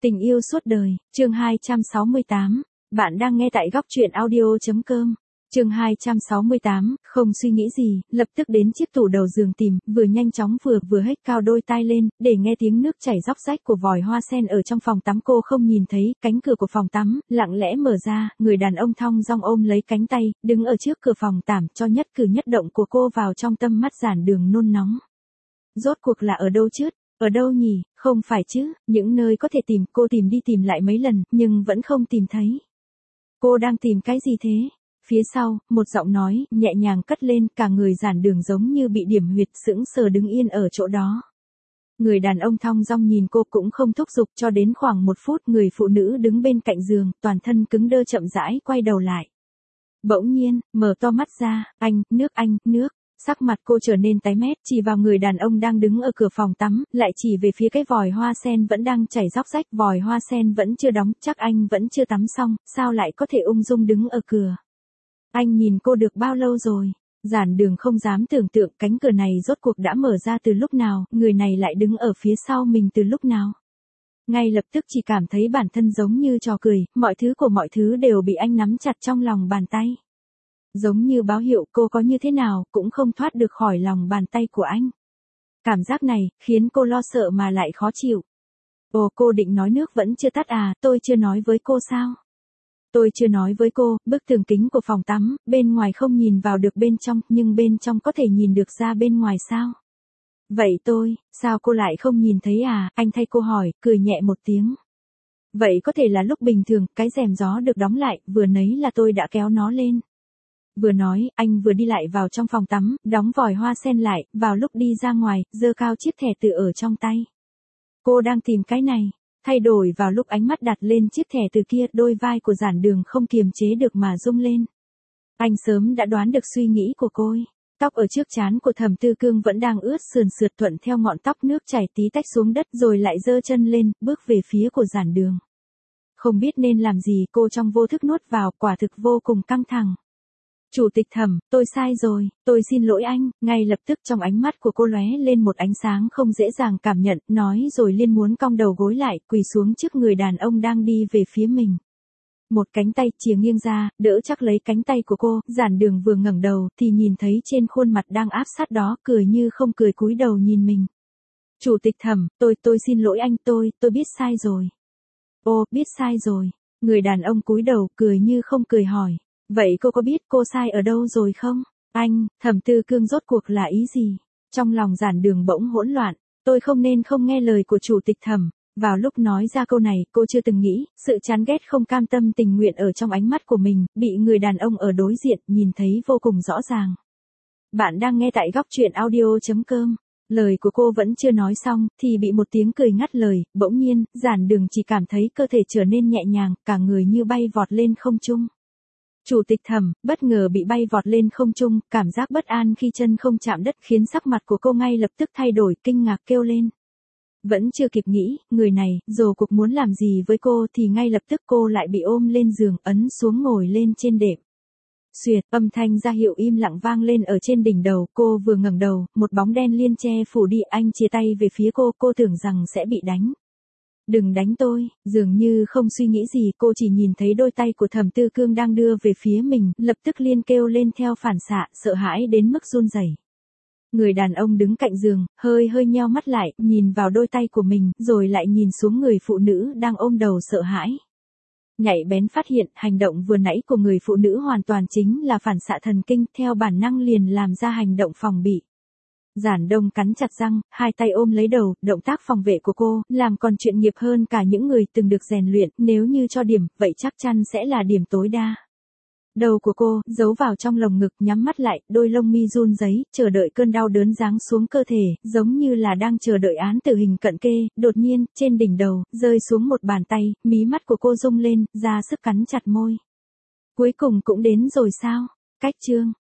Tình yêu suốt đời, chương 268. Bạn đang nghe tại góc truyện audio.com. Chương 268, không suy nghĩ gì, lập tức đến chiếc tủ đầu giường tìm, vừa nhanh chóng vừa hếch cao đôi tai lên, để nghe tiếng nước chảy róc rách của vòi hoa sen ở trong phòng tắm. Cô không nhìn thấy, cánh cửa của phòng tắm, lặng lẽ mở ra, người đàn ông thong dong ôm lấy cánh tay, đứng ở trước cửa phòng tắm, cho nhất cử nhất động của cô vào trong tâm mắt Giản Đường nôn nóng. Rốt cuộc là ở đâu chứ? Ở đâu nhỉ? Không phải chứ, những nơi có thể tìm, cô tìm đi tìm lại mấy lần, nhưng vẫn không tìm thấy. Cô đang tìm cái gì thế? Phía sau, một giọng nói, nhẹ nhàng cất lên, cả người Giản Đường giống như bị điểm huyệt, sững sờ đứng yên ở chỗ đó. Người đàn ông thong dong nhìn cô cũng không thúc giục, cho đến khoảng 1 phút, người phụ nữ đứng bên cạnh giường, toàn thân cứng đơ chậm rãi quay đầu lại. Bỗng nhiên, mở to mắt ra, anh, nước. Sắc mặt cô trở nên tái mét, chỉ vào người đàn ông đang đứng ở cửa phòng tắm, lại chỉ về phía cái vòi hoa sen vẫn đang chảy róc rách, vòi hoa sen vẫn chưa đóng, chắc anh vẫn chưa tắm xong, sao lại có thể ung dung đứng ở cửa. Anh nhìn cô được bao lâu rồi? Giản Đường không dám tưởng tượng cánh cửa này rốt cuộc đã mở ra từ lúc nào, người này lại đứng ở phía sau mình từ lúc nào. Ngay lập tức chỉ cảm thấy bản thân giống như trò cười, mọi thứ đều bị anh nắm chặt trong lòng bàn tay. Giống như báo hiệu cô có như thế nào cũng không thoát được khỏi lòng bàn tay của anh. Cảm giác này khiến cô lo sợ mà lại khó chịu. Ồ, cô định nói nước vẫn chưa tắt à? Tôi chưa nói với cô sao? Tôi chưa nói với cô. Bức tường kính của phòng tắm, bên ngoài không nhìn vào được bên trong, nhưng bên trong có thể nhìn được ra bên ngoài sao? Vậy sao cô lại không nhìn thấy à? Anh thay cô hỏi, cười nhẹ một tiếng. Vậy có thể là lúc bình thường, cái rèm gió được đóng lại, vừa nấy là tôi đã kéo nó lên. Vừa nói, anh vừa đi lại vào trong phòng tắm, đóng vòi hoa sen lại, vào lúc đi ra ngoài, giơ cao chiếc thẻ từ ở trong tay. Cô đang tìm cái này, thay đổi vào lúc ánh mắt đặt lên chiếc thẻ từ kia, đôi vai của Giản Đường không kiềm chế được mà rung lên. Anh sớm đã đoán được suy nghĩ của cô. Tóc ở trước trán của Thẩm Tư Cương vẫn đang ướt sườn sượt thuận theo ngọn tóc, nước chảy tí tách xuống đất rồi lại giơ chân lên, bước về phía của Giản Đường. Không biết nên làm gì, cô trong vô thức nuốt vào, quả thực vô cùng căng thẳng. Chủ tịch Thẩm, tôi sai rồi, tôi xin lỗi anh. Ngay lập tức trong ánh mắt của cô lóe lên một ánh sáng không dễ dàng cảm nhận, nói rồi liên muốn cong đầu gối lại, quỳ xuống trước người đàn ông đang đi về phía mình. Một cánh tay chìa nghiêng ra, đỡ chắc lấy cánh tay của cô, Giản Đường vừa ngẩng đầu thì nhìn thấy trên khuôn mặt đang áp sát đó, cười như không cười cúi đầu nhìn mình. Chủ tịch Thẩm, tôi xin lỗi anh, tôi biết sai rồi. Ô, biết sai rồi. Người đàn ông cúi đầu, cười như không cười hỏi. Vậy cô có biết cô sai ở đâu rồi không? Anh, Thẩm Tư Cương rốt cuộc là ý gì? Trong lòng Giản Đường bỗng hỗn loạn, tôi không nên không nghe lời của chủ tịch Thẩm. Vào lúc nói ra câu này, cô chưa từng nghĩ, sự chán ghét không cam tâm tình nguyện ở trong ánh mắt của mình, bị người đàn ông ở đối diện nhìn thấy vô cùng rõ ràng. Bạn đang nghe tại góc truyện audio.com. Lời của cô vẫn chưa nói xong, thì bị một tiếng cười ngắt lời, bỗng nhiên, Giản Đường chỉ cảm thấy cơ thể trở nên nhẹ nhàng, cả người như bay vọt lên không trung. Chủ tịch Thẩm, bất ngờ bị bay vọt lên không trung, cảm giác bất an khi chân không chạm đất khiến sắc mặt của cô ngay lập tức thay đổi, kinh ngạc kêu lên. Vẫn chưa kịp nghĩ, người này, rốt cuộc muốn làm gì với cô thì ngay lập tức cô lại bị ôm lên giường, ấn xuống ngồi lên trên đệm. Xuyệt, âm thanh ra hiệu im lặng vang lên ở trên đỉnh đầu, cô vừa ngẩng đầu, một bóng đen liên che phủ đi, anh chia tay về phía cô tưởng rằng sẽ bị đánh. Đừng đánh tôi, dường như không suy nghĩ gì, cô chỉ nhìn thấy đôi tay của Thẩm Tư Cương đang đưa về phía mình, lập tức liên kêu lên theo phản xạ, sợ hãi đến mức run rẩy. Người đàn ông đứng cạnh giường, hơi nheo mắt lại, nhìn vào đôi tay của mình, rồi lại nhìn xuống người phụ nữ đang ôm đầu sợ hãi. Nhạy bén phát hiện, hành động vừa nãy của người phụ nữ hoàn toàn chính là phản xạ thần kinh, theo bản năng liền làm ra hành động phòng bị. Giản Đông cắn chặt răng, hai tay ôm lấy đầu, động tác phòng vệ của cô, làm còn chuyên nghiệp hơn cả những người từng được rèn luyện, nếu như cho điểm, vậy chắc chắn sẽ là điểm tối đa. Đầu của cô, giấu vào trong lồng ngực, nhắm mắt lại, đôi lông mi run rẩy, chờ đợi cơn đau đớn giáng xuống cơ thể, giống như là đang chờ đợi án tử hình cận kề. Đột nhiên, trên đỉnh đầu, rơi xuống một bàn tay, mí mắt của cô rung lên, ra sức cắn chặt môi. Cuối cùng cũng đến rồi sao? Cách chương.